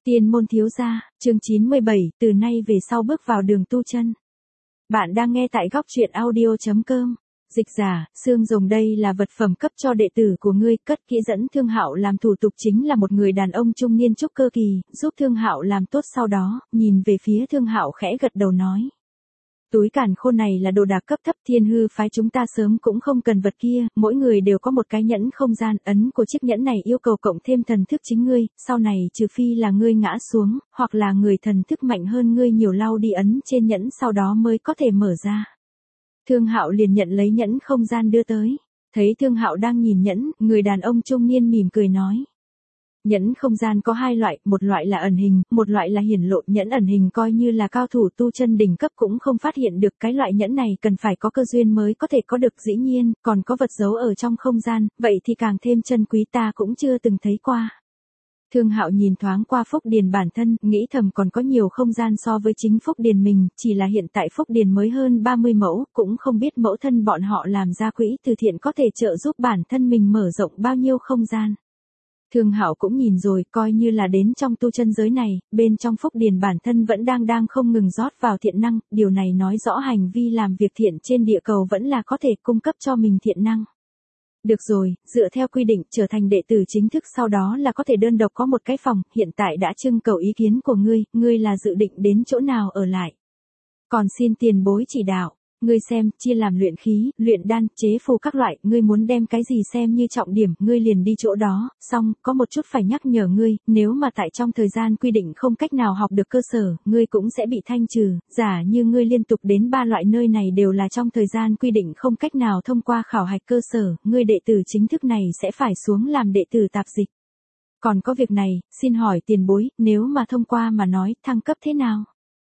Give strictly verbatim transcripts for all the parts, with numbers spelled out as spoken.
Tiên môn thiếu gia, chương chín mươi bảy, từ nay về sau bước vào đường tu chân. Bạn đang nghe tại góc truyện audio chấm com. Dịch giả, Sương Rồng đây là vật phẩm cấp cho đệ tử của ngươi, cất kỹ dẫn Thương Hạo làm thủ tục chính là một người đàn ông trung niên trúc cơ kỳ, giúp Thương Hạo làm tốt sau đó, nhìn về phía Thương Hạo khẽ gật đầu nói. Túi càn khôn này là đồ đạc cấp thấp, Thiên Hư phái chúng ta sớm cũng không cần vật kia, mỗi người đều có một cái nhẫn không gian, ấn của chiếc nhẫn này yêu cầu cộng thêm thần thức chính ngươi, sau này trừ phi là ngươi ngã xuống, hoặc là người thần thức mạnh hơn ngươi nhiều lau đi ấn trên nhẫn sau đó mới có thể mở ra. Thương Hạo liền nhận lấy nhẫn không gian đưa tới, thấy Thương Hạo đang nhìn nhẫn, người đàn ông trung niên mỉm cười nói. Nhẫn không gian có hai loại, một loại là ẩn hình, một loại là hiển lộ. Nhẫn ẩn hình coi như là cao thủ tu chân đỉnh cấp cũng không phát hiện được, cái loại nhẫn này cần phải có cơ duyên mới có thể có được, dĩ nhiên, còn có vật giấu ở trong không gian, vậy thì càng thêm chân quý, ta cũng chưa từng thấy qua. Thương Hạo nhìn thoáng qua Phúc Điền bản thân, nghĩ thầm còn có nhiều không gian so với chính Phúc Điền mình, chỉ là hiện tại Phúc Điền mới hơn ba mươi mẫu, cũng không biết mẫu thân bọn họ làm ra quỹ từ thiện có thể trợ giúp bản thân mình mở rộng bao nhiêu không gian. Thương Hạo cũng nhìn rồi, coi như là đến trong tu chân giới này, bên trong Phúc Điền bản thân vẫn đang đang không ngừng rót vào thiện năng, điều này nói rõ hành vi làm việc thiện trên địa cầu vẫn là có thể cung cấp cho mình thiện năng. Được rồi, dựa theo quy định trở thành đệ tử chính thức sau đó là có thể đơn độc có một cái phòng, hiện tại đã trưng cầu ý kiến của ngươi, ngươi là dự định đến chỗ nào ở lại. Còn xin tiền bối chỉ đạo. Ngươi xem, chia làm luyện khí, luyện đan, chế phù các loại, ngươi muốn đem cái gì xem như trọng điểm, ngươi liền đi chỗ đó, xong, có một chút phải nhắc nhở ngươi, nếu mà tại trong thời gian quy định không cách nào học được cơ sở, ngươi cũng sẽ bị thanh trừ, giả như ngươi liên tục đến ba loại nơi này đều là trong thời gian quy định không cách nào thông qua khảo hạch cơ sở, ngươi đệ tử chính thức này sẽ phải xuống làm đệ tử tạp dịch. Còn có việc này, xin hỏi tiền bối, nếu mà thông qua mà nói, thăng cấp thế nào?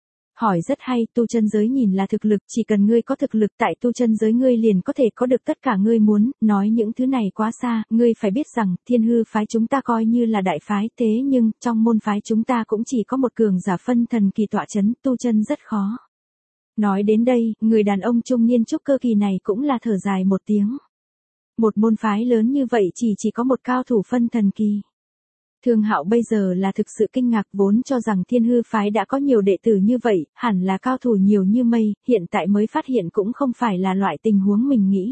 Hỏi rất hay, tu chân giới nhìn là thực lực, chỉ cần ngươi có thực lực tại tu chân giới ngươi liền có thể có được tất cả ngươi muốn, nói những thứ này quá xa, ngươi phải biết rằng, Thiên Hư phái chúng ta coi như là đại phái, thế nhưng, trong môn phái chúng ta cũng chỉ có một cường giả phân thần kỳ tọa chấn, tu chân rất khó. Nói đến đây, người đàn ông trung niên trúc cơ kỳ này cũng là thở dài một tiếng. Một môn phái lớn như vậy chỉ chỉ có một cao thủ phân thần kỳ. Thương Hạo bây giờ là thực sự kinh ngạc, vốn cho rằng Thiên Hư phái đã có nhiều đệ tử như vậy, hẳn là cao thủ nhiều như mây, hiện tại mới phát hiện cũng không phải là loại tình huống mình nghĩ.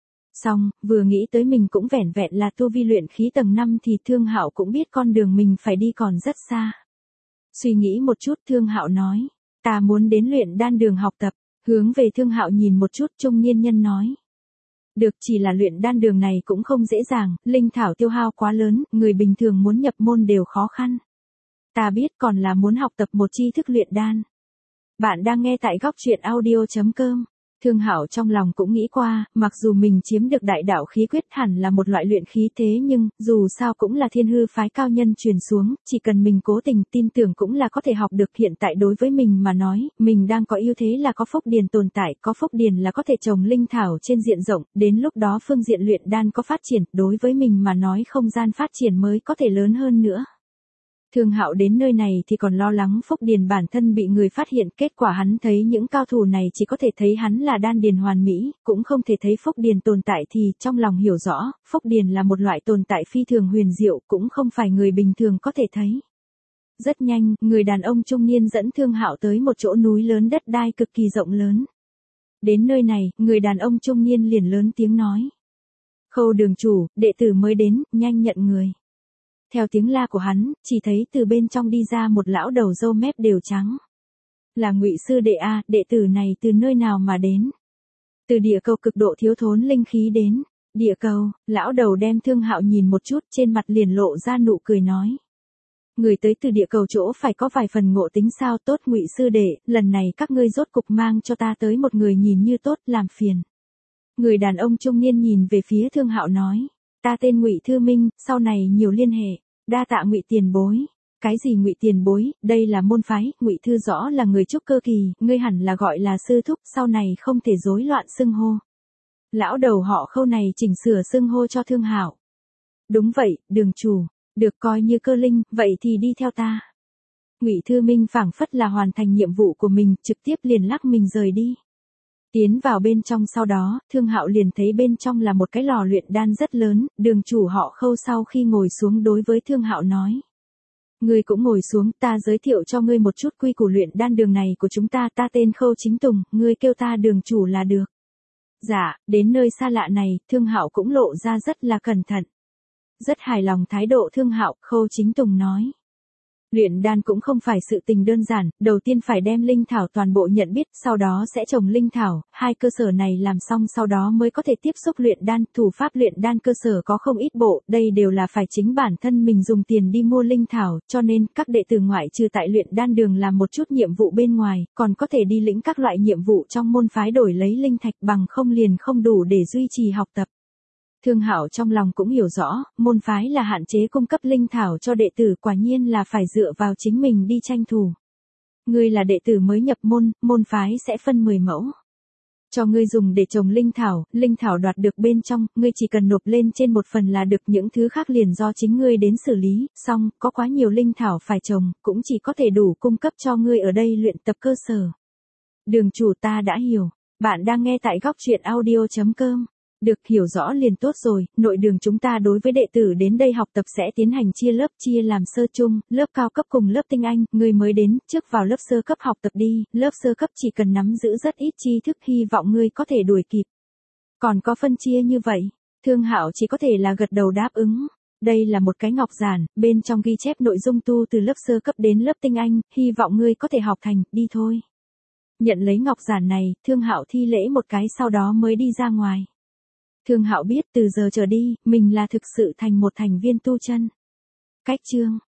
Xong, vừa nghĩ tới mình cũng vẻn vẹn là tu vi luyện khí tầng năm thì Thương Hạo cũng biết con đường mình phải đi còn rất xa. Suy nghĩ một chút Thương Hạo nói, ta muốn đến luyện đan đường học tập, hướng về Thương Hạo nhìn một chút trung niên nhân nói. Được, chỉ là luyện đan đường này cũng không dễ dàng, linh thảo tiêu hao quá lớn, người bình thường muốn nhập môn đều khó khăn. Ta biết còn là muốn học tập một tri thức luyện đan. Bạn đang nghe tại góc truyện audio chấm com. Thương Hạo trong lòng cũng nghĩ qua, mặc dù mình chiếm được đại đạo khí quyết hẳn là một loại luyện khí thế nhưng, dù sao cũng là Thiên Hư phái cao nhân truyền xuống, chỉ cần mình cố tình tin tưởng cũng là có thể học được. Hiện tại đối với mình mà nói, mình đang có ưu thế là có Phúc Điền tồn tại, có Phúc Điền là có thể trồng linh thảo trên diện rộng, đến lúc đó phương diện luyện đan có phát triển, đối với mình mà nói không gian phát triển mới có thể lớn hơn nữa. Thương Hạo đến nơi này thì còn lo lắng Phúc Điền bản thân bị người phát hiện, kết quả hắn thấy những cao thủ này chỉ có thể thấy hắn là đan điền hoàn mỹ, cũng không thể thấy Phúc Điền tồn tại thì trong lòng hiểu rõ, Phúc Điền là một loại tồn tại phi thường huyền diệu, cũng không phải người bình thường có thể thấy. Rất nhanh, người đàn ông trung niên dẫn Thương Hạo tới một chỗ núi lớn đất đai cực kỳ rộng lớn. Đến nơi này, người đàn ông trung niên liền lớn tiếng nói. Khâu đường chủ, đệ tử mới đến, nhanh nhận người. Theo tiếng la của hắn, chỉ thấy từ bên trong đi ra một lão đầu râu mép đều trắng. Là Ngụy sư đệ a, đệ tử này từ nơi nào mà đến? Từ địa cầu cực độ thiếu thốn linh khí đến. Địa cầu, lão đầu đem Thương Hạo nhìn một chút, trên mặt liền lộ ra nụ cười nói. Người tới từ địa cầu chỗ phải có vài phần ngộ tính sao, tốt Ngụy sư đệ, lần này các ngươi rốt cục mang cho ta tới một người nhìn như tốt, làm phiền. Người đàn ông trung niên nhìn về phía Thương Hạo nói. Ta tên Ngụy Thư Minh, sau này nhiều liên hệ, đa tạ Ngụy tiền bối. Cái gì Ngụy tiền bối, đây là môn phái, Ngụy Thư rõ là người trúc cơ kỳ, ngươi hẳn là gọi là sư thúc, sau này không thể rối loạn xưng hô. Lão đầu họ Khâu này chỉnh sửa xưng hô cho Thương Hạo. Đúng vậy, đường chủ, được coi như cơ linh, vậy thì đi theo ta. Ngụy Thư Minh phảng phất là hoàn thành nhiệm vụ của mình, trực tiếp liền lắc mình rời đi. Tiến vào bên trong sau đó, Thương Hạo liền thấy bên trong là một cái lò luyện đan rất lớn, đường chủ họ Khâu sau khi ngồi xuống đối với Thương Hạo nói. Ngươi cũng ngồi xuống, ta giới thiệu cho ngươi một chút quy củ luyện đan đường này của chúng ta, ta tên Khâu Chính Tùng, ngươi kêu ta đường chủ là được. Dạ, đến nơi xa lạ này, Thương Hạo cũng lộ ra rất là cẩn thận. Rất hài lòng thái độ Thương Hạo, Khâu Chính Tùng nói. Luyện đan cũng không phải sự tình đơn giản, đầu tiên phải đem linh thảo toàn bộ nhận biết, sau đó sẽ trồng linh thảo, hai cơ sở này làm xong sau đó mới có thể tiếp xúc luyện đan, thủ pháp luyện đan cơ sở có không ít bộ, đây đều là phải chính bản thân mình dùng tiền đi mua linh thảo, cho nên các đệ tử ngoại trừ tại luyện đan đường làm một chút nhiệm vụ bên ngoài, còn có thể đi lĩnh các loại nhiệm vụ trong môn phái đổi lấy linh thạch, bằng không liền không đủ để duy trì học tập. Thương Hạo trong lòng cũng hiểu rõ, môn phái là hạn chế cung cấp linh thảo cho đệ tử, quả nhiên là phải dựa vào chính mình đi tranh thủ. Ngươi là đệ tử mới nhập môn, môn phái sẽ phân mười mẫu cho ngươi dùng để trồng linh thảo, linh thảo đoạt được bên trong, ngươi chỉ cần nộp lên trên một phần là được, những thứ khác liền do chính ngươi đến xử lý, xong, có quá nhiều linh thảo phải trồng, cũng chỉ có thể đủ cung cấp cho ngươi ở đây luyện tập cơ sở. Đường chủ, ta đã hiểu, bạn đang nghe tại góc truyện audio chấm com. Được, hiểu rõ liền tốt rồi, nội đường chúng ta đối với đệ tử đến đây học tập sẽ tiến hành chia lớp, chia làm sơ chung, lớp cao cấp cùng lớp tinh anh, người mới đến, trước vào lớp sơ cấp học tập đi, lớp sơ cấp chỉ cần nắm giữ rất ít tri thức, hy vọng ngươi có thể đuổi kịp. Còn có phân chia như vậy, Thương Hạo chỉ có thể là gật đầu đáp ứng. Đây là một cái ngọc giản, bên trong ghi chép nội dung tu từ lớp sơ cấp đến lớp tinh anh, hy vọng ngươi có thể học thành, đi thôi. Nhận lấy ngọc giản này, Thương Hạo thi lễ một cái sau đó mới đi ra ngoài. Thương Hạo biết từ giờ trở đi, mình là thực sự thành một thành viên tu chân. Cách chương